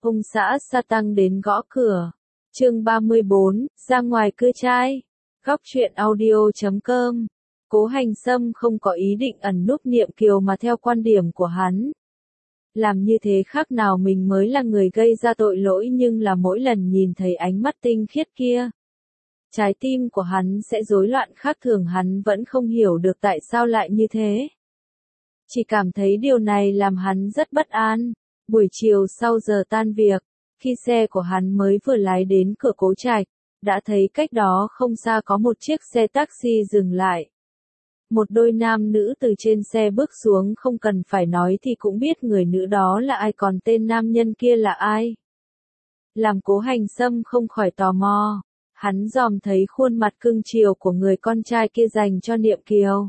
Ông xã sa tăng đến gõ cửa. Chương 34, ra ngoài cưa trai. Góc truyện audio.com. Cố Hành Sâm không có ý định ẩn núp Niệm Kiều mà theo quan điểm của hắn. Làm như thế khác nào mình mới là người gây ra tội lỗi, nhưng là mỗi lần nhìn thấy ánh mắt tinh khiết kia, trái tim của hắn sẽ rối loạn khác thường, hắn vẫn không hiểu được tại sao lại như thế. Chỉ cảm thấy điều này làm hắn rất bất an. Buổi chiều sau giờ tan việc, khi xe của hắn mới vừa lái đến cửa Cố Trạch, đã thấy cách đó không xa có một chiếc xe taxi dừng lại. Một đôi nam nữ từ trên xe bước xuống, không cần phải nói thì cũng biết người nữ đó là ai, còn tên nam nhân kia là ai. Làm Cố Hành Sâm không khỏi tò mò, hắn dòm thấy khuôn mặt cưng chiều của người con trai kia dành cho Niệm Kiều.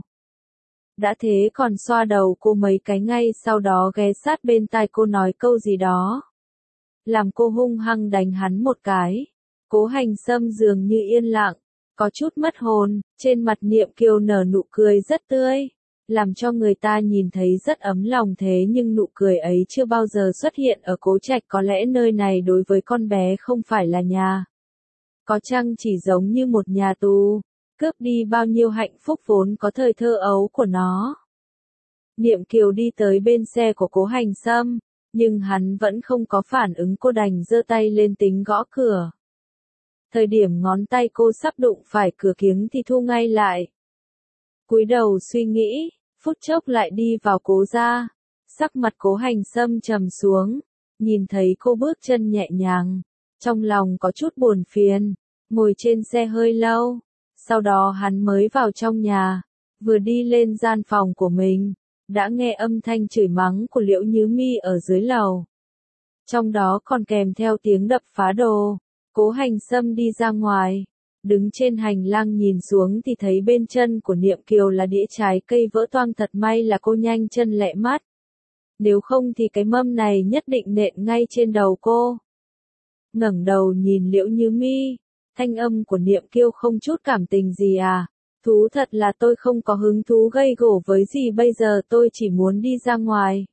Đã thế còn xoa đầu cô mấy cái, ngay sau đó ghé sát bên tai cô nói câu gì đó, làm cô hung hăng đánh hắn một cái. Cố Hành Sâm dường như yên lặng, có chút mất hồn. Trên mặt Niệm Kiều nở nụ cười rất tươi, làm cho người ta nhìn thấy rất ấm lòng, thế nhưng nụ cười ấy chưa bao giờ xuất hiện ở Cố Trạch. Có lẽ nơi này đối với con bé không phải là nhà, có chăng chỉ giống như một nhà tù, cướp đi bao nhiêu hạnh phúc vốn có thời thơ ấu của nó. Niệm Kiều đi tới bên xe của Cố Hành Sâm, nhưng hắn vẫn không có phản ứng, cô đành giơ tay lên tính gõ cửa. Thời điểm ngón tay cô sắp đụng phải cửa kiếng thì thu ngay lại. Cúi đầu suy nghĩ, phút chốc lại đi vào Cố gia. Sắc mặt Cố Hành Sâm trầm xuống, nhìn thấy cô bước chân nhẹ nhàng, trong lòng có chút buồn phiền, ngồi trên xe hơi lâu. Sau đó hắn mới vào trong nhà, vừa đi lên gian phòng của mình, đã nghe âm thanh chửi mắng của Liễu Nhứ Mi ở dưới lầu. Trong đó còn kèm theo tiếng đập phá đồ. Cố Hành Sâm đi ra ngoài, đứng trên hành lang nhìn xuống thì thấy bên chân của Niệm Kiều là đĩa trái cây vỡ toang, thật may là cô nhanh chân lẹ mắt. Nếu không thì cái mâm này nhất định nện ngay trên đầu cô. Ngẩng đầu nhìn Liễu Nhứ Mi, thanh âm của Niệm Kiều không chút cảm tình gì à. Thú thật là tôi không có hứng thú gây gổ với dì bây giờ, tôi chỉ muốn đi ra ngoài.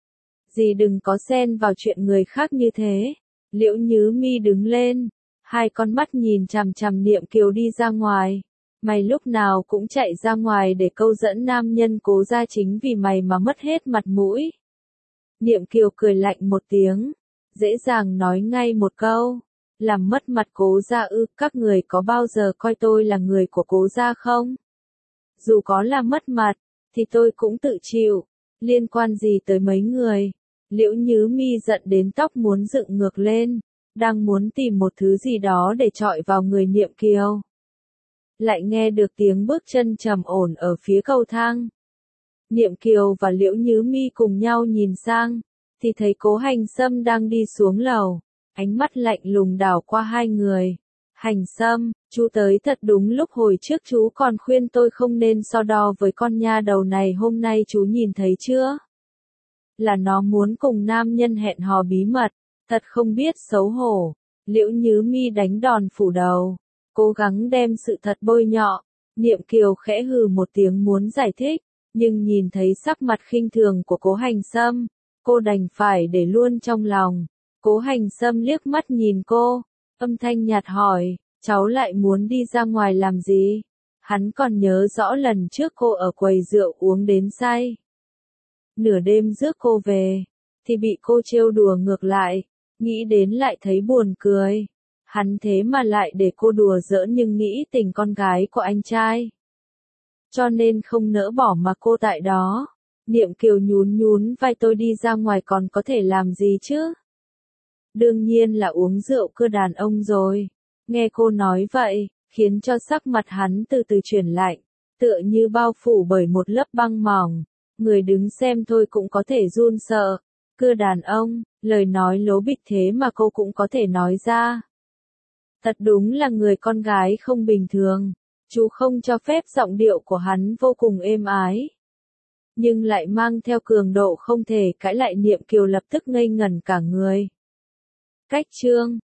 Dì đừng có xen vào chuyện người khác như thế. Liễu Nhứ Mi đứng lên, hai con mắt nhìn chằm chằm Niệm Kiều đi ra ngoài. Mày lúc nào cũng chạy ra ngoài để câu dẫn nam nhân Cố gia, chính vì mày mà mất hết mặt mũi. Niệm Kiều cười lạnh một tiếng, dễ dàng nói ngay một câu, làm mất mặt Cố gia ư? Các người có bao giờ coi tôi là người của Cố gia không? Dù có là mất mặt, thì tôi cũng tự chịu, liên quan gì tới mấy người? Liễu Nhứ Mi giận đến tóc muốn dựng ngược lên, đang muốn tìm một thứ gì đó để chọi vào người Niệm Kiều. Lại nghe được tiếng bước chân trầm ổn ở phía cầu thang. Niệm Kiều và Liễu Nhứ Mi cùng nhau nhìn sang, thì thấy Cố Hành Sâm đang đi xuống lầu, ánh mắt lạnh lùng đảo qua hai người. Hành Sâm, chú tới thật đúng lúc, hồi trước chú còn khuyên tôi không nên so đo với con nha đầu này, hôm nay chú nhìn thấy chưa? Là nó muốn cùng nam nhân hẹn hò bí mật, thật không biết xấu hổ. Liễu Nhứ Mi đánh đòn phủ đầu, cố gắng đem sự thật bôi nhọ. Niệm Kiều khẽ hừ một tiếng muốn giải thích, nhưng nhìn thấy sắc mặt khinh thường của Cố Hành Sâm, cô đành phải để luôn trong lòng. Cố Hành Sâm liếc mắt nhìn cô, âm thanh nhạt hỏi, cháu lại muốn đi ra ngoài làm gì? Hắn còn nhớ rõ lần trước cô ở quầy rượu uống đến say, nửa đêm rước cô về, thì bị cô trêu đùa ngược lại, nghĩ đến lại thấy buồn cười. Hắn thế mà lại để cô đùa giỡn, nhưng nghĩ tình con gái của anh trai, cho nên không nỡ bỏ mà cô tại đó. Niệm Kiều nhún nhún vai, tôi đi ra ngoài còn có thể làm gì chứ? Đương nhiên là uống rượu cưa đàn ông rồi. Nghe cô nói vậy, khiến cho sắc mặt hắn từ từ chuyển lạnh, tựa như bao phủ bởi một lớp băng mỏng. Người đứng xem thôi cũng có thể run sợ. Cưa đàn ông, lời nói lố bịch thế mà cô cũng có thể nói ra. Thật đúng là người con gái không bình thường. Chú không cho phép giọng điệu của hắn vô cùng êm ái, nhưng lại mang theo cường độ không thể cãi lại. Niệm Kiều lập tức ngây ngẩn cả người. Cách chương